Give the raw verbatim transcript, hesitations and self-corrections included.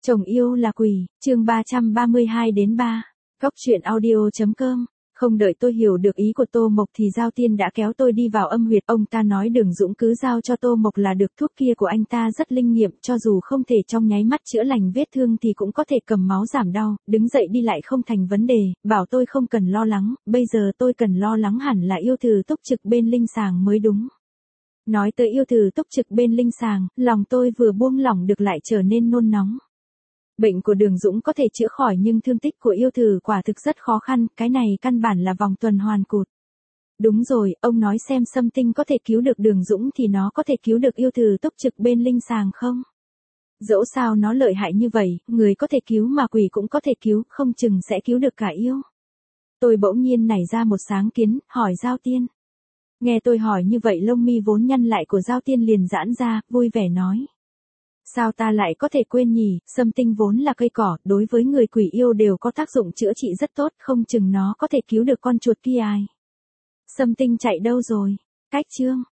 Chồng yêu là quỷ, chương ba trăm ba mươi hai đến ba. Cóc truyện audio chấm com. Không đợi tôi hiểu được ý của Tô Mộc thì Giao Tiên đã kéo tôi đi vào âm huyệt. Ông ta nói Đường Dũng cứ giao cho Tô Mộc là được, thuốc kia của anh ta rất linh nghiệm, cho dù không thể trong nháy mắt chữa lành vết thương thì cũng có thể cầm máu giảm đau, đứng dậy đi lại không thành vấn đề, bảo tôi không cần lo lắng, bây giờ tôi cần lo lắng hẳn là yêu thử túc trực bên linh sàng mới đúng. Nói tới yêu thử túc trực bên linh sàng, lòng tôi vừa buông lỏng được lại trở nên nôn nóng. Bệnh của Đường Dũng có thể chữa khỏi nhưng thương tích của yêu thử quả thực rất khó khăn, cái này căn bản là vòng tuần hoàn cụt. Đúng rồi, ông nói xem Sâm Tinh có thể cứu được Đường Dũng thì nó có thể cứu được yêu thử túc trực bên linh sàng không? Dẫu sao nó lợi hại như vậy, người có thể cứu mà quỷ cũng có thể cứu, không chừng sẽ cứu được cả yêu. Tôi bỗng nhiên nảy ra một sáng kiến, hỏi Giao Tiên. Nghe tôi hỏi như vậy lông mi vốn nhăn lại của Giao Tiên liền giãn ra, vui vẻ nói. Sao ta lại có thể quên nhỉ, Sâm Tinh vốn là cây cỏ, đối với người quỷ yêu đều có tác dụng chữa trị rất tốt, không chừng nó có thể cứu được con chuột kia ai. Sâm Tinh chạy đâu rồi? Cách chương.